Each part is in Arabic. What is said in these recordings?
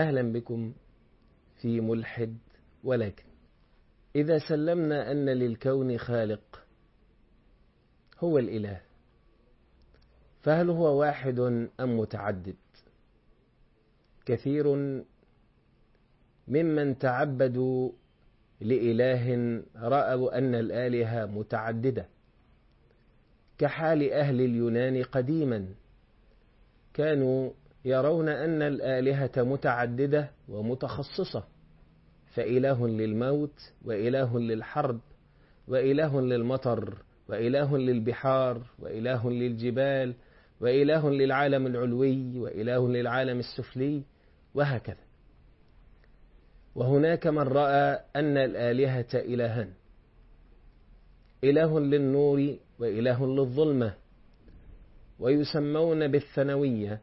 أهلا بكم في ملحد. ولكن إذا سلمنا أن للكون خالق هو الإله، فهل هو واحد أم متعدد؟ كثير ممن تعبدوا لإله رأوا أن الآلهة متعددة، كحال أهل اليونان قديما، كانوا يرون أن الآلهة متعددة ومتخصصة، فإله للموت وإله للحرب وإله للمطر وإله للبحار وإله للجبال وإله للعالم العلوي وإله للعالم السفلي وهكذا. وهناك من رأى أن الآلهة إلهان، إله للنور وإله للظلمة، ويسمون بالثنوية.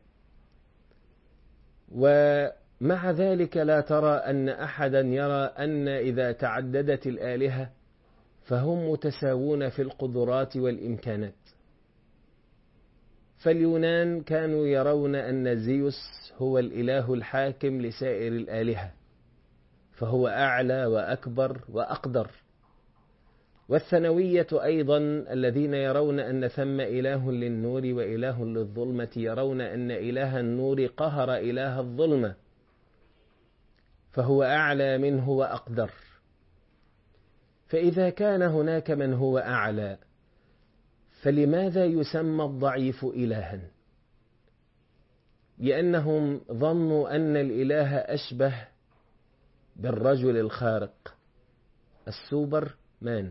ومع ذلك لا ترى أن أحدا يرى أن إذا تعددت الآلهة فهم متساوون في القدرات والإمكانات. فاليونان كانوا يرون أن زيوس هو الإله الحاكم لسائر الآلهة، فهو أعلى وأكبر وأقدر. والثنوية أيضا الذين يرون أن ثم إله للنور وإله للظلمة يرون أن إله النور قهر إله الظلمة، فهو أعلى منه وأقدر. فإذا كان هناك من هو أعلى، فلماذا يسمى الضعيف إلها؟ لأنهم ظنوا أن الإله أشبه بالرجل الخارق، السوبر مان،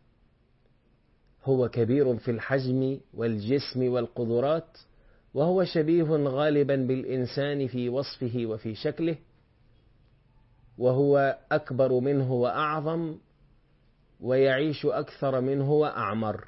هو كبير في الحجم والجسم والقدرات، وهو شبيه غالبا بالإنسان في وصفه وفي شكله، وهو أكبر منه وأعظم، ويعيش أكثر منه وأعمر.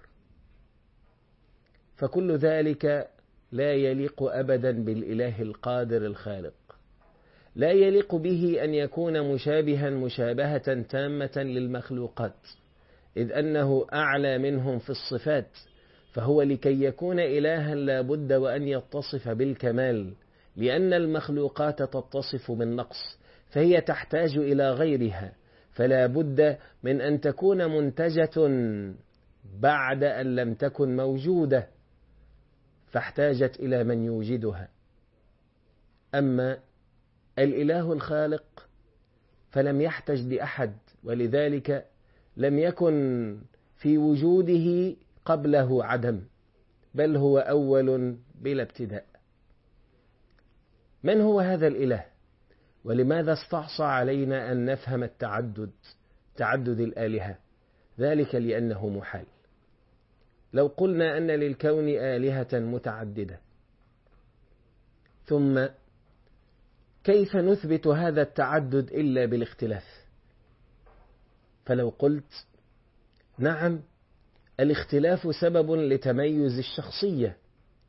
فكل ذلك لا يليق أبدا بالإله القادر الخالق، لا يليق به أن يكون مشابها مشابهة تامة للمخلوقات، إذ أنه أعلى منهم في الصفات، فهو لكي يكون إلها لا بد وأن يتصف بالكمال، لأن المخلوقات تتصف بالنقص، فهي تحتاج إلى غيرها، فلا بد من أن تكون منتجة بعد أن لم تكن موجودة، فاحتاجت إلى من يوجدها. أما الإله الخالق فلم يحتج لأحد، ولذلك لم يكن في وجوده قبله عدم، بل هو أول بلا ابتداء. من هو هذا الإله؟ ولماذا استعصى علينا أن نفهم تعدد الآلهة؟ ذلك لأنه محال. لو قلنا أن للكون آلهة متعددة، ثم كيف نثبت هذا التعدد إلا بالاختلاف؟ فلو قلت نعم، الاختلاف سبب لتميز الشخصية،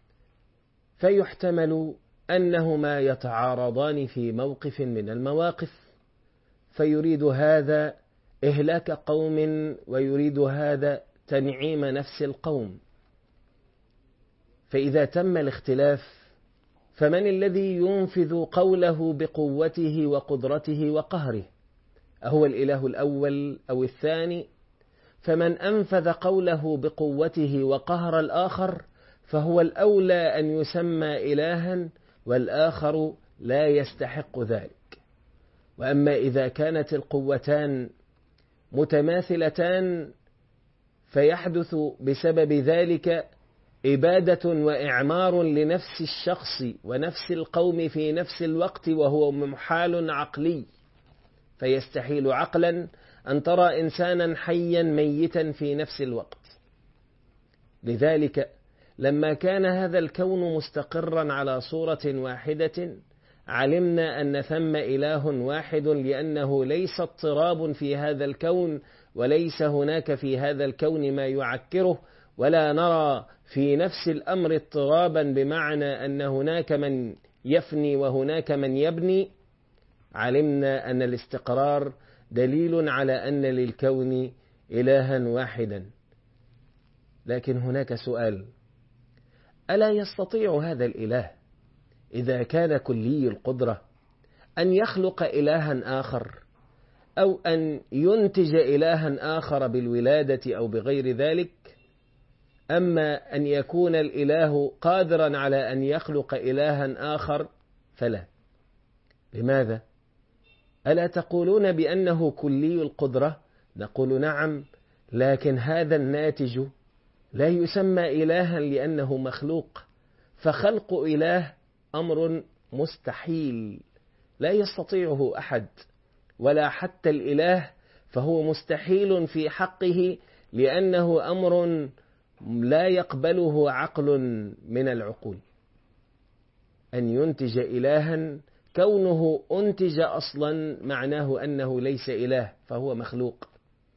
فيحتمل أنهما يتعارضان في موقف من المواقف، فيريد هذا إهلاك قوم ويريد هذا تنعيم نفس القوم. فإذا تم الاختلاف، فمن الذي ينفذ قوله بقوته وقدرته وقهره؟ أهو الإله الأول أو الثاني؟ فمن أنفذ قوله بقوته وقهر الآخر فهو الأولى أن يسمى إلها، والآخر لا يستحق ذلك. وأما إذا كانت القوتان متماثلتان، فيحدث بسبب ذلك إبادة وإعمار لنفس الشخص ونفس القوم في نفس الوقت، وهو محال عقلي، فيستحيل عقلا أن ترى إنسانا حيا ميتا في نفس الوقت. لذلك لما كان هذا الكون مستقرا على صورة واحدة، علمنا أن ثم إله واحد، لأنه ليس اضطراب في هذا الكون، وليس هناك في هذا الكون ما يعكره، ولا نرى في نفس الأمر اضطرابا بمعنى أن هناك من يفني وهناك من يبني. علمنا أن الاستقرار دليل على أن للكون إلها واحدا. لكن هناك سؤال: ألا يستطيع هذا الإله إذا كان كلي القدرة أن يخلق إلها آخر أو أن ينتج إلها آخر بالولادة أو بغير ذلك. أما أن يكون الإله قادرا على أن يخلق إلها آخر فلا. لماذا؟ ألا تقولون بأنه كلي القدرة؟ نقول نعم، لكن هذا الناتج لا يسمى إلها لأنه مخلوق، فخلق إله أمر مستحيل لا يستطيعه أحد، ولا حتى الإله، فهو مستحيل في حقه لأنه أمر لا يقبله عقل من العقول. أن ينتج إلها، كونه أنتج أصلا معناه أنه ليس إله فهو مخلوق.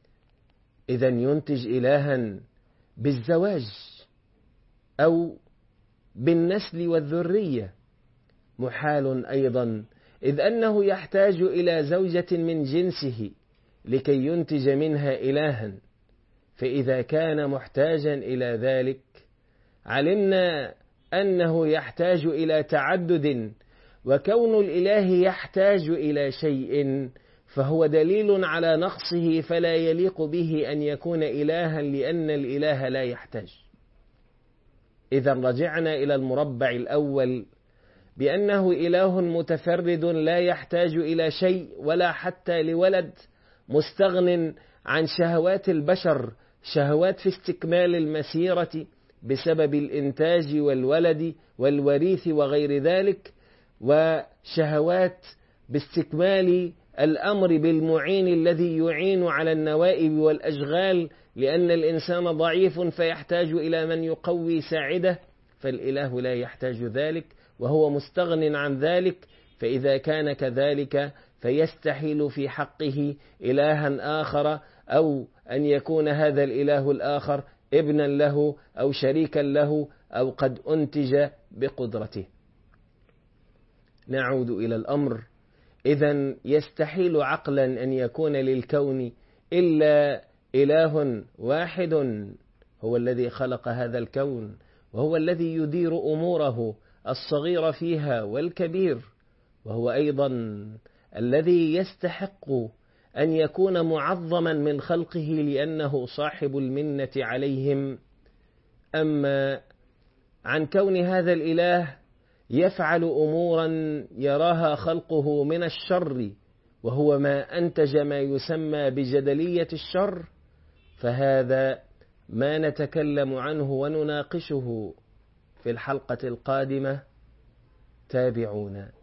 إذن ينتج إلها بالزواج أو بالنسل والذرية محال أيضا، إذ أنه يحتاج إلى زوجة من جنسه لكي ينتج منها إلها. فإذا كان محتاجا إلى ذلك علمنا أنه يحتاج إلى تعدد، وكون الإله يحتاج إلى شيء فهو دليل على نقصه، فلا يليق به أن يكون إلها لأن الإله لا يحتاج. إذا رجعنا إلى المربع الأول بأنه إله متفرد لا يحتاج إلى شيء ولا حتى لولد، مستغن عن شهوات البشر، شهوات في استكمال المسيرة بسبب الإنتاج والولد والوريث وغير ذلك، وشهوات باستكمال الأمر بالمعين الذي يعين على النوائب والأشغال، لأن الإنسان ضعيف فيحتاج إلى من يقوي ساعده، فالإله لا يحتاج ذلك وهو مستغن عن ذلك. فإذا كان كذلك فيستحيل في حقه إلها آخر، أو أن يكون هذا الإله الآخر ابنا له أو شريكا له أو قد أنتج بقدرته. نعود إلى الأمر. إذن يستحيل عقلا أن يكون للكون إلا إله واحد هو الذي خلق هذا الكون، وهو الذي يدير أموره الصغير فيها والكبير، وهو أيضا الذي يستحق أن يكون معظما من خلقه لأنه صاحب المنة عليهم. أما عن كون هذا الإله يفعل أمورا يراها خلقه من الشر، وهو ما أنتج ما يسمى بجدلية الشر، فهذا ما نتكلم عنه ونناقشه في الحلقة القادمة. تابعونا.